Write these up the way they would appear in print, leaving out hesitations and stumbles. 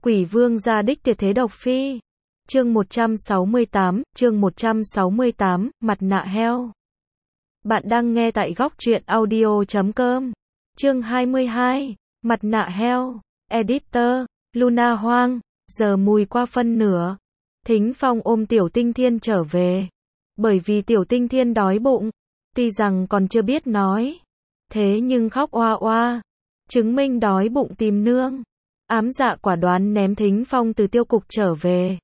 Quỷ vương gia đích tuyệt thế độc phi. Chương 168, mặt nạ heo. Bạn đang nghe tại góc truyện audio.com. Chương 22, mặt nạ heo. Editor, Luna Hoang. Giờ mùi qua phân nửa. Thính Phong ôm Tiểu Tinh Thiên trở về. Bởi vì Tiểu Tinh Thiên đói bụng. Tuy rằng còn chưa biết nói. Thế nhưng khóc oa oa. Chứng minh đói bụng tìm nương. Ám dạ quả đoán ném Thính Phong từ tiêu cục trở về.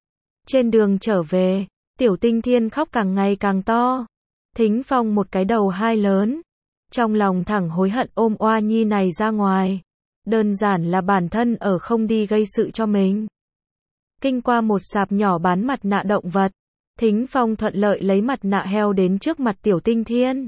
Trên đường trở về, Tiểu Tinh Thiên khóc càng ngày càng to. Thính Phong một cái đầu hai lớn. Trong lòng thẳng hối hận ôm oa nhi này ra ngoài. Đơn giản là bản thân ở không đi gây sự cho mình. Kinh qua một sạp nhỏ bán mặt nạ động vật. Thính Phong thuận lợi lấy mặt nạ heo đến trước mặt Tiểu Tinh Thiên.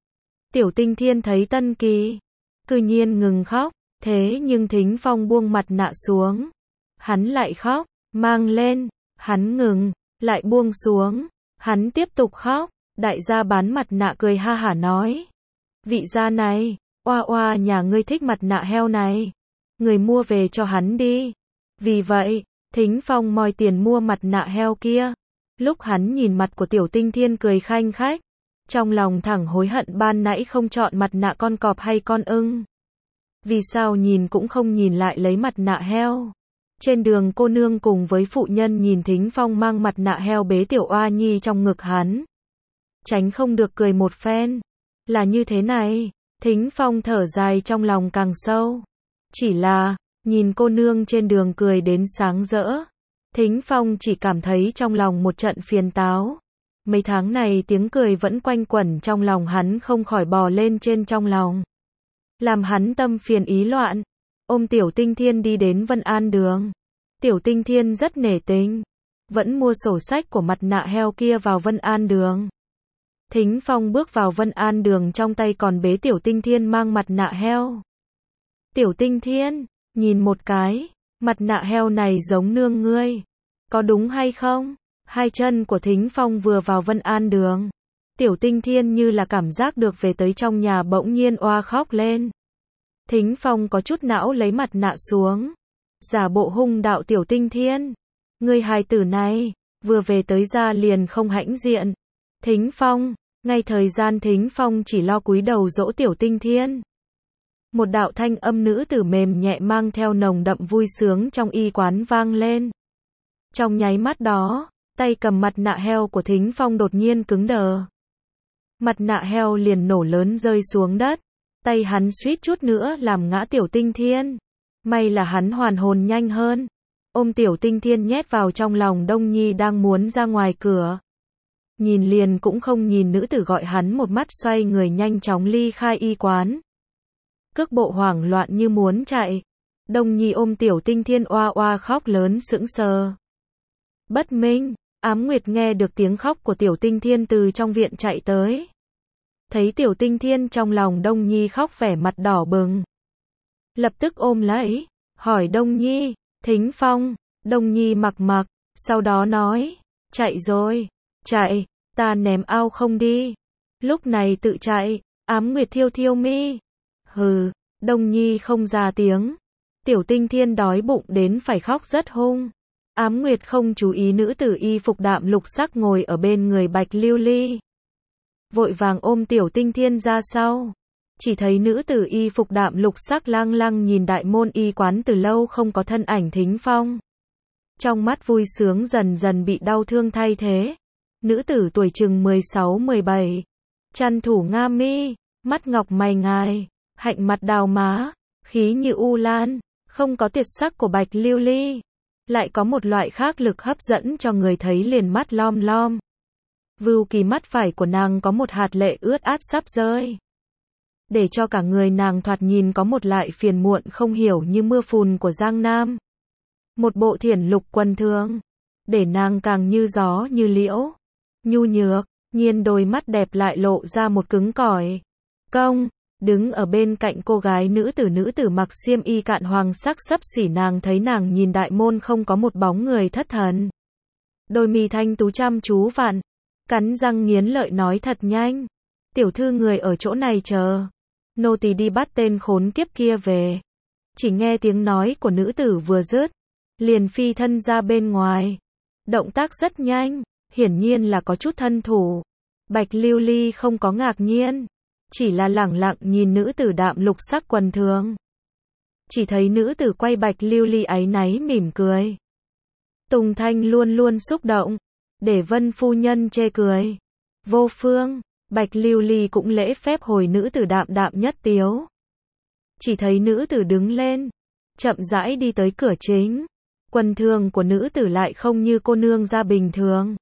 Tiểu Tinh Thiên thấy Tân Kỳ. Cư nhiên ngừng khóc. Thế nhưng Thính Phong buông mặt nạ xuống. Hắn lại khóc. Mang lên. Hắn ngừng. Lại buông xuống. Hắn tiếp tục khóc. Đại gia bán mặt nạ cười ha hả nói. Vị gia này. Oa oa nhà ngươi thích mặt nạ heo này. Người mua về cho hắn đi. Vì vậy, Thính Phong moi tiền mua mặt nạ heo kia. Lúc hắn nhìn mặt của Tiểu Tinh Thiên cười khanh khách. Trong lòng thẳng hối hận ban nãy không chọn mặt nạ con cọp hay con ưng. Vì sao nhìn cũng không nhìn lại lấy mặt nạ heo. Trên đường cô nương cùng với phụ nhân nhìn Thính Phong mang mặt nạ heo bế Tiểu Oa Nhi trong ngực hắn. Tránh không được cười một phen. Là như thế này, Thính Phong thở dài trong lòng càng sâu. Chỉ là, nhìn cô nương trên đường cười đến sáng rỡ. Thính Phong chỉ cảm thấy trong lòng một trận phiền táo. Mấy tháng này tiếng cười vẫn quanh quẩn trong lòng hắn không khỏi bò lên trên trong lòng. Làm hắn tâm phiền ý loạn. Ôm Tiểu Tinh Thiên đi đến Vân An Đường. Tiểu Tinh Thiên rất nể tình. Vẫn mua sổ sách của mặt nạ heo kia vào Vân An Đường. Thính Phong bước vào Vân An Đường trong tay còn bế Tiểu Tinh Thiên mang mặt nạ heo. Tiểu Tinh Thiên, nhìn một cái, mặt nạ heo này giống nương ngươi. Có đúng hay không? Hai chân của Thính Phong vừa vào Vân An Đường. Tiểu Tinh Thiên như là cảm giác được về tới trong nhà bỗng nhiên oa khóc lên. Thính Phong có chút não lấy mặt nạ xuống. Giả bộ hung đạo Tiểu Tinh Thiên. Ngươi hài tử này, vừa về tới ra liền không hãnh diện. Thính Phong, ngay thời gian Thính Phong chỉ lo cúi đầu dỗ Tiểu Tinh Thiên. Một đạo thanh âm nữ tử mềm nhẹ mang theo nồng đậm vui sướng trong y quán vang lên. Trong nháy mắt đó, tay cầm mặt nạ heo của Thính Phong đột nhiên cứng đờ. Mặt nạ heo liền nổ lớn rơi xuống đất. Tay hắn suýt chút nữa làm ngã Tiểu Tinh Thiên. May là hắn hoàn hồn nhanh hơn. Ôm Tiểu Tinh Thiên nhét vào trong lòng Đông Nhi đang muốn ra ngoài cửa. Nhìn liền cũng không nhìn nữ tử gọi hắn một mắt xoay người nhanh chóng ly khai y quán. Cước bộ hoảng loạn như muốn chạy. Đông Nhi ôm Tiểu Tinh Thiên oa oa khóc lớn sững sờ. Bất minh, Ám Nguyệt nghe được tiếng khóc của Tiểu Tinh Thiên từ trong viện chạy tới. Thấy Tiểu Tinh Thiên trong lòng Đông Nhi khóc vẻ mặt đỏ bừng. Lập tức ôm lấy, hỏi Đông Nhi, Thính Phong. Đông Nhi mặc mặc, sau đó nói, chạy rồi, chạy, ta ném ao không đi. Lúc này tự chạy, Ám Nguyệt thiêu thiêu mi. Hừ, Đông Nhi không ra tiếng. Tiểu Tinh Thiên đói bụng đến phải khóc rất hung. Ám Nguyệt không chú ý nữ tử y phục đạm lục sắc ngồi ở bên người Bạch Lưu Ly. Vội vàng ôm Tiểu Tinh Thiên ra sau. Chỉ thấy nữ tử y phục đạm lục sắc lang lăng nhìn đại môn y quán từ lâu không có thân ảnh Thính Phong. Trong mắt vui sướng dần dần bị đau thương thay thế. Nữ tử tuổi chừng 16-17. Chăn thủ nga mi, mắt ngọc mày ngài, hạnh mặt đào má, khí như u lan, không có tuyệt sắc của Bạch Lưu Ly. Lại có một loại khác lực hấp dẫn cho người thấy liền mắt lom lom. Vưu kỳ mắt phải của nàng có một hạt lệ ướt át sắp rơi. Để cho cả người nàng thoạt nhìn có một loại phiền muộn không hiểu như mưa phùn của Giang Nam. Một bộ thiển lục quần thường. Để nàng càng như gió như liễu. Nhu nhược, nhiên đôi mắt đẹp lại lộ ra một cứng cỏi. Công, đứng ở bên cạnh cô gái nữ tử mặc xiêm y cạn hoàng sắc xấp xỉ nàng thấy nàng nhìn đại môn không có một bóng người thất thần. Đôi mi thanh tú chăm chú vặn. Cắn răng nghiến lợi nói thật nhanh. Tiểu thư người ở chỗ này chờ. Nô tỳ đi bắt tên khốn kiếp kia về. Chỉ nghe tiếng nói của nữ tử vừa dứt. liền phi thân ra bên ngoài. Động tác rất nhanh, hiển nhiên là có chút thân thủ. Bạch Lưu Ly không có ngạc nhiên, chỉ là lẳng lặng nhìn nữ tử đạm lục sắc quần thường. Chỉ thấy nữ tử quay Bạch Lưu Ly áy náy mỉm cười. Tùng Thanh luôn luôn xúc động, để Vân phu nhân chê cười. Vô phương, Bạch Lưu Ly cũng lễ phép hồi nữ tử đạm đạm nhất tiếu. Chỉ thấy nữ tử đứng lên, chậm rãi đi tới cửa chính. Quần thường của nữ tử lại không như cô nương gia bình thường.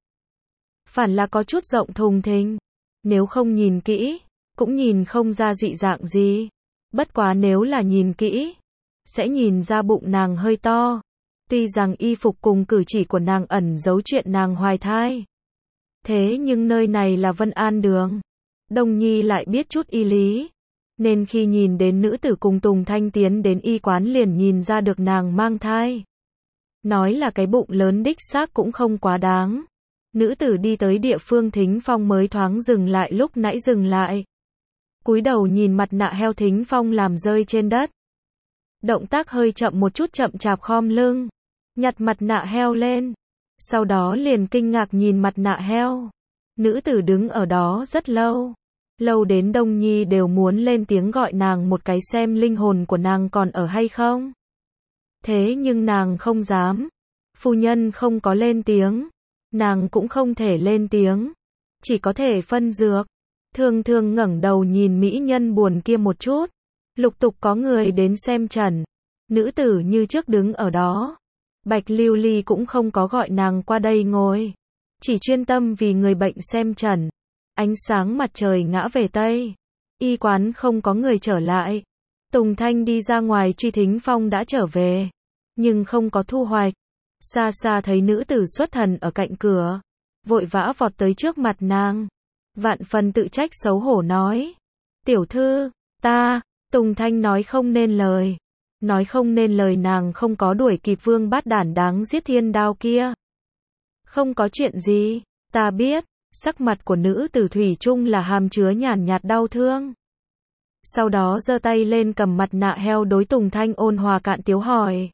Phản là có chút rộng thùng thình. Nếu không nhìn kỹ, cũng nhìn không ra dị dạng gì. Bất quá nếu là nhìn kỹ, sẽ nhìn ra bụng nàng hơi to. Tuy rằng y phục cùng cử chỉ của nàng ẩn giấu chuyện nàng hoài thai. Thế nhưng nơi này là Vân An Đường. Đông Nhi lại biết chút y lý. Nên khi nhìn đến nữ tử cùng Tùng Thanh tiến đến y quán liền nhìn ra được nàng mang thai. Nói là cái bụng lớn đích xác cũng không quá đáng. Nữ tử đi tới địa phương Thính Phong mới thoáng dừng lại, lúc nãy dừng lại. Cúi đầu nhìn mặt nạ heo Thính Phong làm rơi trên đất. Động tác hơi chậm một chút, chậm chạp khom lưng, nhặt mặt nạ heo lên. Sau đó liền kinh ngạc nhìn mặt nạ heo. Nữ tử đứng ở đó rất lâu. Lâu đến Đông Nhi đều muốn lên tiếng gọi nàng một cái xem linh hồn của nàng còn ở hay không. Thế nhưng nàng không dám. Phu nhân không có lên tiếng. Nàng cũng không thể lên tiếng. Chỉ có thể phân dược. Thường thường ngẩng đầu nhìn mỹ nhân buồn kia một chút. Lục tục có người đến xem trần. Nữ tử như trước đứng ở đó. Bạch Lưu Ly cũng không có gọi nàng qua đây ngồi. Chỉ chuyên tâm vì người bệnh xem trần. Ánh sáng mặt trời ngã về Tây. Y quán không có người trở lại. Tùng Thanh đi ra ngoài truy Thính Phong đã trở về. Nhưng không có thu hoạch. Xa xa thấy nữ tử xuất thần ở cạnh cửa. Vội vã vọt tới trước mặt nàng. Vạn phần tự trách xấu hổ nói. Tiểu thư, ta. Tùng Thanh nói không nên lời. Nói không nên lời, nàng không có đuổi kịp vương bát đản đáng giết thiên đao kia. Không có chuyện gì, ta biết. Sắc mặt của nữ tử thủy chung là hàm chứa nhàn nhạt đau thương. Sau đó giơ tay lên cầm mặt nạ heo đối Tùng Thanh ôn hòa cạn tiếu hỏi.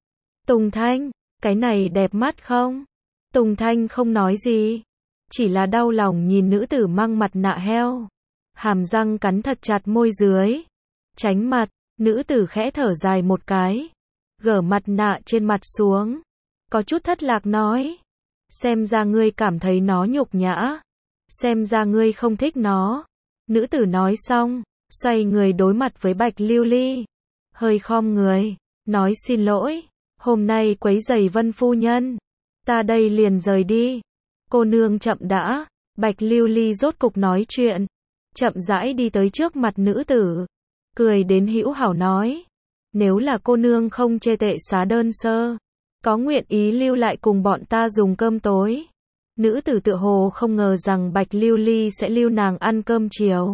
Tùng Thanh, cái này đẹp mắt không? Tùng Thanh không nói gì. Chỉ là đau lòng nhìn nữ tử mang mặt nạ heo. Hàm răng cắn thật chặt môi dưới. Tránh mặt, nữ tử khẽ thở dài một cái. Gỡ mặt nạ trên mặt xuống. Có chút thất lạc nói. Xem ra ngươi cảm thấy nó nhục nhã. Xem ra ngươi không thích nó. Nữ tử nói xong, xoay người đối mặt với Bạch Lưu Ly. Hơi khom người, nói xin lỗi. Hôm nay quấy rầy Vân phu nhân. Ta đây liền rời đi. Cô nương chậm đã. Bạch Lưu Ly rốt cục nói chuyện. Chậm rãi đi tới trước mặt nữ tử. Cười đến hữu hảo nói. Nếu là cô nương không chê tệ xá đơn sơ. Có nguyện ý lưu lại cùng bọn ta dùng cơm tối. Nữ tử tựa hồ không ngờ rằng Bạch Lưu Ly sẽ lưu nàng ăn cơm chiều.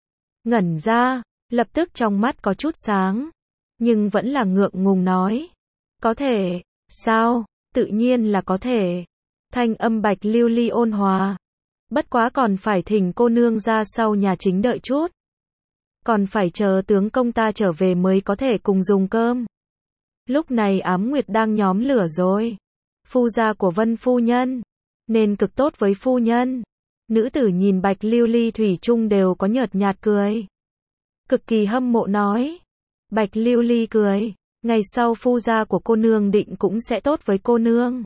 Ngẩn ra, lập tức trong mắt có chút sáng. Nhưng vẫn là ngượng ngùng nói. Có thể, sao, tự nhiên là có thể. Thanh âm Bạch Lưu Ly ôn hòa. Bất quá còn phải thỉnh cô nương ra sau nhà chính đợi chút. Còn phải chờ tướng công ta trở về mới có thể cùng dùng cơm. Lúc này Ám Nguyệt đang nhóm lửa rồi. Phu gia của Vân phu nhân, nên cực tốt với phu nhân. Nữ tử nhìn Bạch Lưu Ly thủy chung đều có nhợt nhạt cười. Cực kỳ hâm mộ nói. Bạch Lưu Ly cười. Ngày sau phu gia của cô nương định cũng sẽ tốt với cô nương.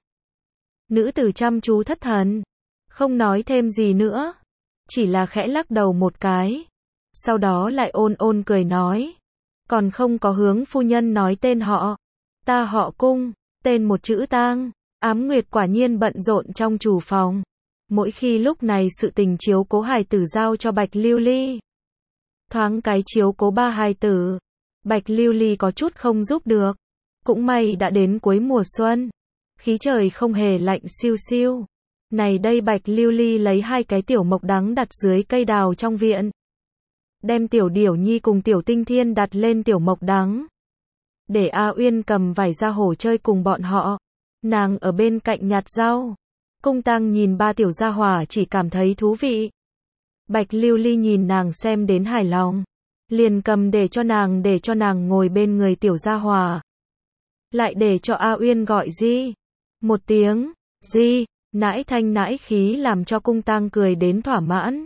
Nữ tử chăm chú thất thần. Không nói thêm gì nữa. Chỉ là khẽ lắc đầu một cái. Sau đó lại ôn ôn cười nói. Còn không có hướng phu nhân nói tên họ. Ta họ Cung, tên một chữ Tang. Ám Nguyệt quả nhiên bận rộn trong chủ phòng. Mỗi khi lúc này sự tình chiếu cố hài tử giao cho Bạch Lưu Ly. Thoáng cái chiếu cố ba hài tử. Bạch Lưu Ly có chút không giúp được. Cũng may đã đến cuối mùa xuân. Khí trời không hề lạnh siêu siêu. Này đây Bạch Lưu Ly lấy 2 cái tiểu mộc đắng đặt dưới cây đào trong viện. Đem tiểu Điểu Nhi cùng tiểu Tinh Thiên đặt lên tiểu mộc đắng. Để A Uyên cầm vải ra hồ chơi cùng bọn họ. Nàng ở bên cạnh nhặt rau. Cung Tăng nhìn 3 tiểu gia hỏa chỉ cảm thấy thú vị. Bạch Lưu Ly nhìn nàng xem đến hài lòng. Liền cầm để cho nàng ngồi bên người tiểu gia hỏa. lại để cho A Uyên gọi Di. Một tiếng, Di, nãi thanh nãi khí làm cho cung tang cười đến thỏa mãn.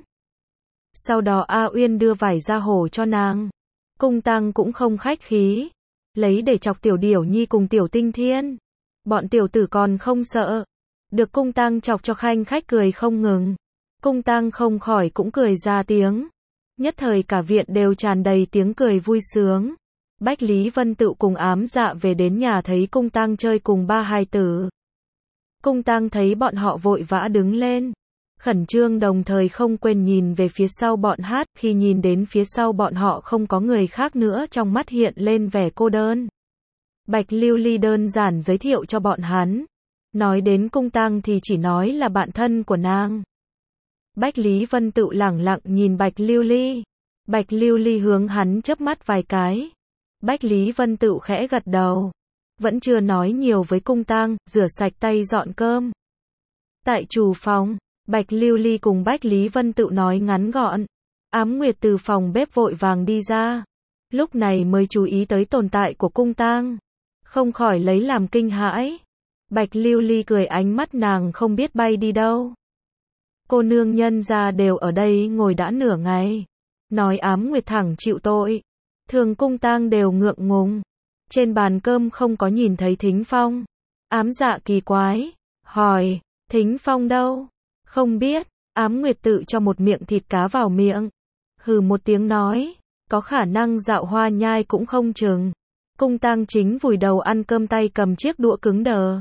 Sau đó A Uyên đưa vải ra hổ cho nàng. Cung tang cũng không khách khí, lấy để chọc tiểu điểu nhi cùng tiểu tinh thiên. Bọn tiểu tử còn không sợ. Được cung tang chọc cho khanh khách cười không ngừng. Cung tang không khỏi cũng cười ra tiếng. Nhất thời cả viện đều tràn đầy tiếng cười vui sướng. Bách Lý Vân Tựu cùng Ám Dạ về đến nhà thấy cung tang chơi cùng ba hài tử. Cung tang thấy bọn họ vội vã đứng lên. Khẩn trương đồng thời không quên nhìn về phía sau bọn hát, khi nhìn đến phía sau bọn họ không có người khác nữa trong mắt hiện lên vẻ cô đơn. Bạch Lưu Ly đơn giản giới thiệu cho bọn hắn. Nói đến cung tang thì chỉ nói là bạn thân của nàng. Bách Lý Vân Tựu lẳng lặng nhìn Bạch Lưu Ly. Bạch Lưu Ly hướng hắn chớp mắt vài cái. Bách Lý Vân Tựu khẽ gật đầu. Vẫn chưa nói nhiều với cung tang, rửa sạch tay dọn cơm. Tại chủ phòng, Bạch Lưu Ly cùng Bách Lý Vân Tựu nói ngắn gọn. Ám Nguyệt từ phòng bếp vội vàng đi ra. Lúc này mới chú ý tới tồn tại của cung tang. Không khỏi lấy làm kinh hãi. Bạch Lưu Ly cười, ánh mắt nàng không biết bay đi đâu. Cô nương nhân gia đều ở đây ngồi đã nửa ngày. Nói Ám Nguyệt thẳng chịu tội. Thường cung tang đều ngượng ngùng. Trên bàn cơm không có nhìn thấy Thính Phong. Ám Dạ kỳ quái. Hỏi, Thính Phong đâu? Không biết. Ám Nguyệt tự cho một miệng thịt cá vào miệng. Hừ một tiếng nói. Có khả năng Dạo Hoa nhai cũng không chừng. Cung tang chính vùi đầu ăn cơm, tay cầm chiếc đũa cứng đờ.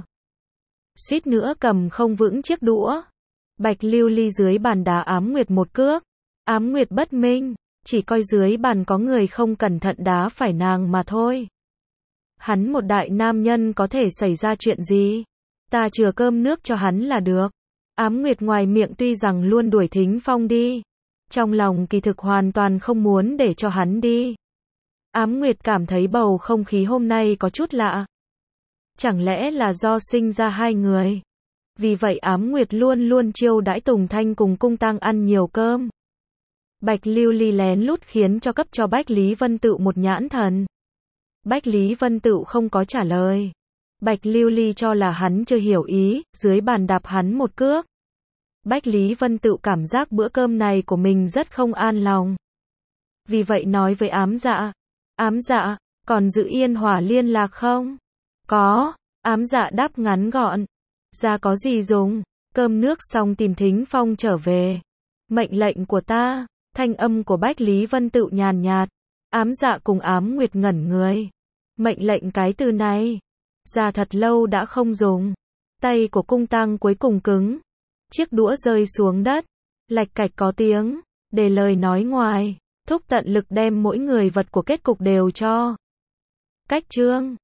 Suýt nữa cầm không vững chiếc đũa. Bạch Lưu Ly dưới bàn đá Ám Nguyệt một cước. Ám Nguyệt bất minh. Chỉ coi dưới bàn có người không cẩn thận đá phải nàng mà thôi. Hắn một đại nam nhân có thể xảy ra chuyện gì? Ta chừa cơm nước cho hắn là được. Ám Nguyệt ngoài miệng tuy rằng luôn đuổi Thính Phong đi. Trong lòng kỳ thực hoàn toàn không muốn để cho hắn đi. Ám Nguyệt cảm thấy bầu không khí hôm nay có chút lạ. Chẳng lẽ là do sinh ra hai người? Vì vậy Ám Nguyệt luôn luôn chiêu đãi Tùng Thanh cùng cung tang ăn nhiều cơm. Bạch Lưu Ly lén lút khiến cho cấp cho Bách Lý Vân Tựu một nhãn thần. Bách Lý Vân Tựu không có trả lời. Bạch Lưu Ly cho là hắn chưa hiểu ý, dưới bàn đạp hắn một cước. Bách Lý Vân Tựu cảm giác bữa cơm này của mình rất không an lòng. Vì vậy nói với Ám Dạ. Ám Dạ, còn giữ Yên Hòa liên lạc không? Có. Ám Dạ đáp ngắn gọn. Ra có gì dùng, cơm nước xong tìm Thính Phong trở về. Mệnh lệnh của ta. Thanh âm của Bách Lý Vân Tựu nhàn nhạt. Ám Dạ cùng Ám Nguyệt ngẩn người. Mệnh lệnh cái từ này. Ra thật lâu đã không dùng. Tay của cung tang cuối cùng cứng. Chiếc đũa rơi xuống đất. Lạch cạch có tiếng. Để lời nói ngoài. Thúc tận lực đem mỗi người vật của kết cục đều cho. Cách chương.